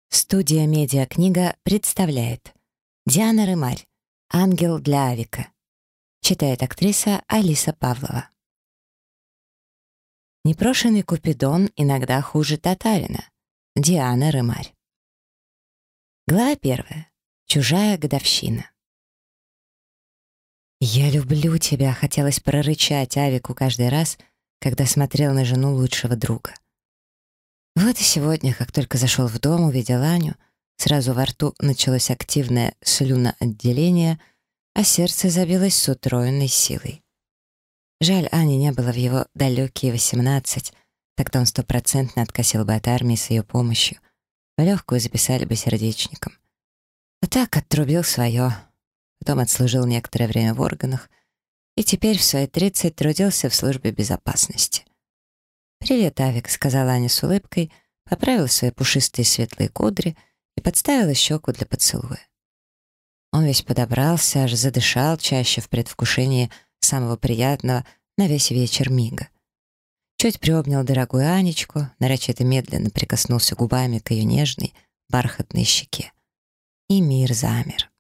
Студия «Медиакнига» представляет Диана Рымарь «Ангел для Авика». Читает актриса Алиса Павлова. Непрошенный Купидон иногда хуже татарина. Диана Рымарь. Глава 1. Чужая годовщина. «Я люблю тебя», — хотелось прорычать Авику каждый раз, когда смотрел на жену лучшего друга. Вот и сегодня, как только зашел в дом, увидел Аню, сразу во рту началось активное слюноотделение, а сердце забилось с утроенной силой. Жаль, Ани не было в его далекие 18, тогда он 100% откосил бы от армии с ее помощью, в легкую записали бы сердечником. А так отрубил свое, потом отслужил некоторое время в органах и теперь в свои 30 трудился в службе безопасности. «Привет, Авик», — сказала Аня с улыбкой, поправила свои пушистые светлые кудри и подставила щеку для поцелуя. Он весь подобрался, аж задышал чаще в предвкушении самого приятного на весь вечер мига. Чуть приобнял дорогую Анечку, нарочито медленно прикоснулся губами к ее нежной, бархатной щеке. И мир замер.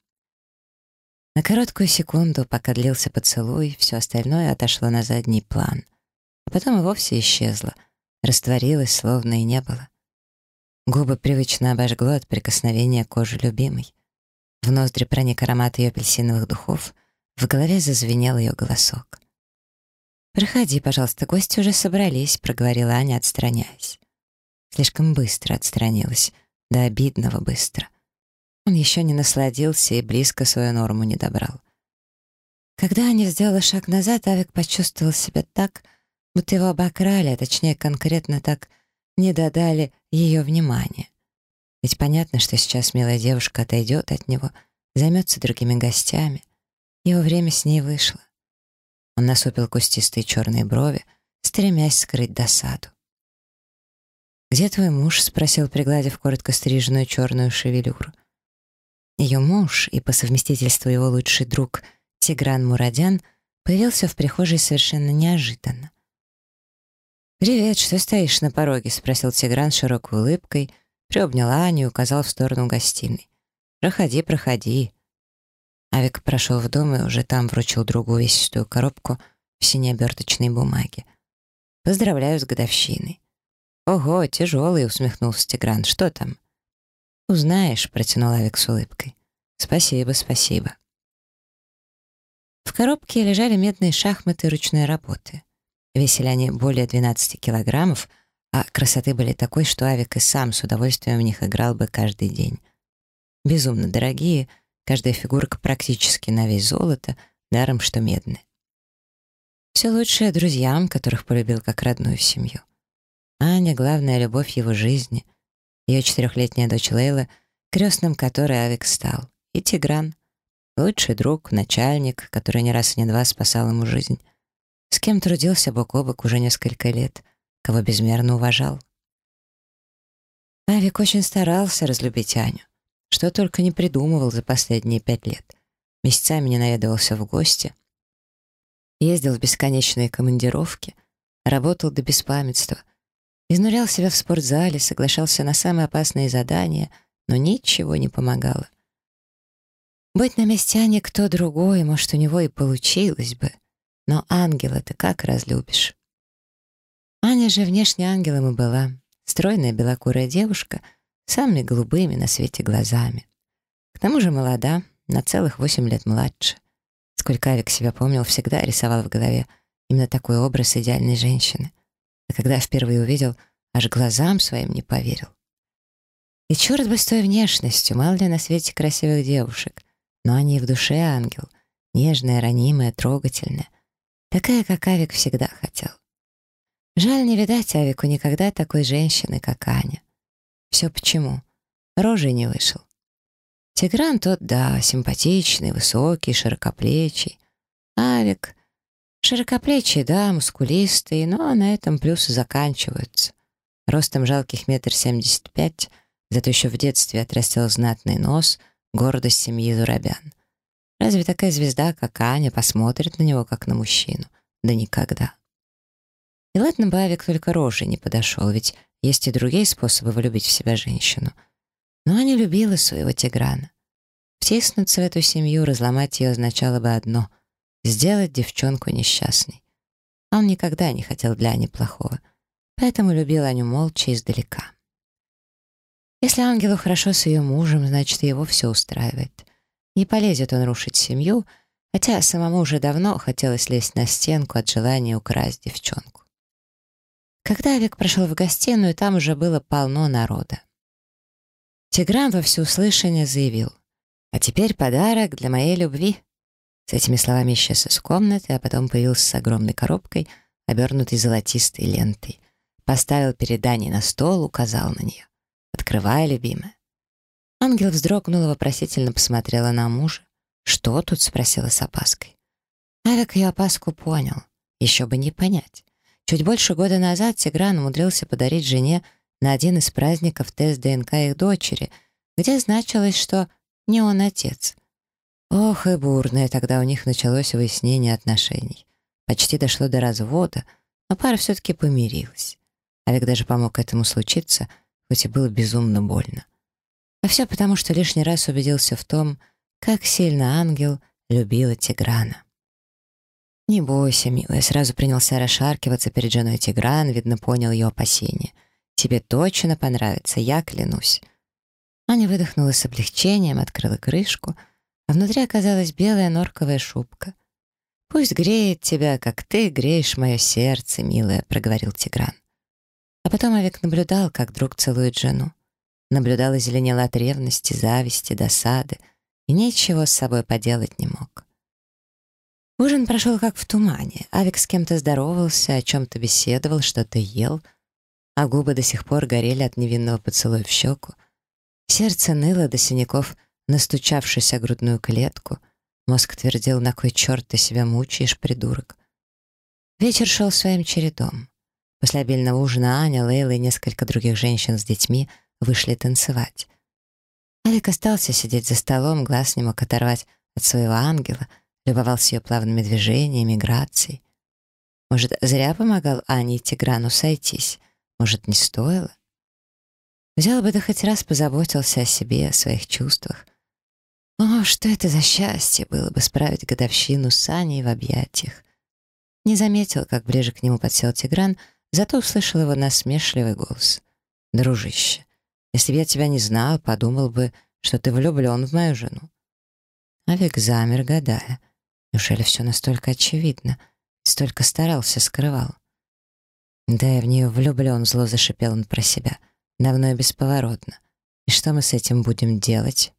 На короткую секунду, пока длился поцелуй, все остальное отошло на задний план — а потом и вовсе исчезла, растворилась, словно и не было. Губы привычно обожгло от прикосновения кожи любимой. В ноздри проник аромат ее апельсиновых духов, в голове зазвенел ее голосок. «Проходи, пожалуйста, гости уже собрались», — проговорила Аня, отстраняясь. Слишком быстро отстранилась, до обидного быстро. Он еще не насладился и близко свою норму не добрал. Когда Аня сделала шаг назад, Авик почувствовал себя так, будто его обокрали, а точнее конкретно так не додали ее внимания. Ведь понятно, что сейчас милая девушка отойдет от него, займется другими гостями. Его время с ней вышло. Он насупил кустистые черные брови, стремясь скрыть досаду. «Где твой муж?» — спросил, пригладив коротко стриженную черную шевелюру. Ее муж и по совместительству его лучший друг Тигран Мурадян появился в прихожей совершенно неожиданно. «Привет, что стоишь на пороге?» — спросил Тигран с широкой улыбкой, приобнял Аню и указал в сторону гостиной. «Проходи, проходи». Авик прошел в дом и уже там вручил другу увесистую коробку в синей оберточной бумаге. «Поздравляю с годовщиной». «Ого, тяжелый», — усмехнулся Тигран. «Что там?» «Узнаешь», — протянул Авик с улыбкой. «Спасибо, спасибо». В коробке лежали медные шахматы ручной работы. Весили они более 12 килограммов, а красоты были такой, что Авик и сам с удовольствием в них играл бы каждый день. Безумно дорогие, каждая фигурка практически на вес золота, даром что медные. Все лучшее друзьям, которых полюбил как родную семью. Аня — главная любовь его жизни, ее 4-летняя дочь Лейла, крестным которой Авик стал, и Тигран — лучший друг, начальник, который не раз и не два спасал ему жизнь, с кем трудился бок о бок уже несколько лет, кого безмерно уважал. Авик очень старался разлюбить Аню, что только не придумывал за последние 5 лет. Месяцами не наведывался в гости, ездил в бесконечные командировки, работал до беспамятства, изнурял себя в спортзале, соглашался на самые опасные задания, но ничего не помогало. Быть на месте Ани кто другой, может, у него и получилось бы, но ангела ты как разлюбишь? Аня же внешне ангелом и была. Стройная белокурая девушка с самыми голубыми на свете глазами. К тому же молода, на целых 8 лет младше. Сколько Авик себя помнил, всегда рисовал в голове именно такой образ идеальной женщины. А когда впервые увидел, аж глазам своим не поверил. И черт бы с той внешностью, мало ли на свете красивых девушек, но Аня и в душе ангел, нежная, ранимая, трогательная. Такая, как Авик всегда хотел. Жаль, не видать Авику никогда такой женщины, как Аня. Все почему? Рожей не вышел. Тигран тот, да, симпатичный, высокий, широкоплечий. Авик широкоплечий, да, мускулистый, но на этом плюсы заканчиваются. Ростом жалких 1,75 м, зато еще в детстве отрастил знатный нос, гордость семьи Зурабян. Разве такая звезда, как Аня, посмотрит на него, как на мужчину? Да никогда. И ладно бы Авик только рожей не подошел, ведь есть и другие способы влюбить в себя женщину. Но Аня любила своего Тиграна. Втиснуться в эту семью, разломать ее означало бы одно — сделать девчонку несчастной. А он никогда не хотел для Ани плохого, поэтому любил Аню молча издалека. Если ангелу хорошо с ее мужем, значит, его все устраивает. Не полезет он рушить семью, хотя самому уже давно хотелось лезть на стенку от желания украсть девчонку. Когда Авик прошел в гостиную, там уже было полно народа. Тигран во всеуслышание заявил: «А теперь подарок для моей любви». С этими словами исчез из комнаты, а потом появился с огромной коробкой, обернутой золотистой лентой. Поставил перед Аней на стол, указал на нее. «Открывай, любимая». Ангел вздрогнула, вопросительно посмотрела на мужа. «Что тут?» — спросила с опаской. Авик ее опаску понял. Еще бы не понять. Чуть больше года назад Тигран умудрился подарить жене на один из праздников тест ДНК их дочери, где значилось, что не он отец. Ох, и бурное тогда у них началось выяснение отношений. Почти дошло до развода, но пара все-таки помирилась. Авик даже помог этому случиться, хоть и было безумно больно. А все потому, что лишний раз убедился в том, как сильно ангел любила Тиграна. «Не бойся, милая», — сразу принялся расшаркиваться перед женой Тигран, видно, понял ее опасения. «Тебе точно понравится, я клянусь». Аня выдохнула с облегчением, открыла крышку, а внутри оказалась белая норковая шубка. «Пусть греет тебя, как ты греешь мое сердце, милая», — проговорил Тигран. А потом Авик наблюдал, как друг целует жену. Наблюдал и зеленел от ревности, зависти, досады, и ничего с собой поделать не мог. Ужин прошел как в тумане. Авик с кем-то здоровался, о чем-то беседовал, что-то ел, а губы до сих пор горели от невинного поцелуя в щеку. Сердце ныло до синяков, настучавшись о грудную клетку. Мозг твердил: «На кой черт ты себя мучаешь, придурок?» Вечер шел своим чередом. После обильного ужина Аня, Лейла и несколько других женщин с детьми вышли танцевать. Авик остался сидеть за столом, глаз не мог оторвать от своего ангела, любовался ее плавными движениями, грацией. Может, зря помогал Ане и Тиграну сойтись? Может, не стоило? Взял бы, да хоть раз позаботился о себе, о своих чувствах. О, что это за счастье было бы справить годовщину с Аней в объятиях. Не заметил, как ближе к нему подсел Тигран, зато услышал его насмешливый голос. «Дружище, если бы я тебя не знал, подумал бы, что ты влюблен в мою жену». Авик замер, гадая. Неужели все настолько очевидно? Столько старался, скрывал. «Да, я в нее влюблен», — зло зашипел он про себя. «Давно и бесповоротно. И что мы с этим будем делать?»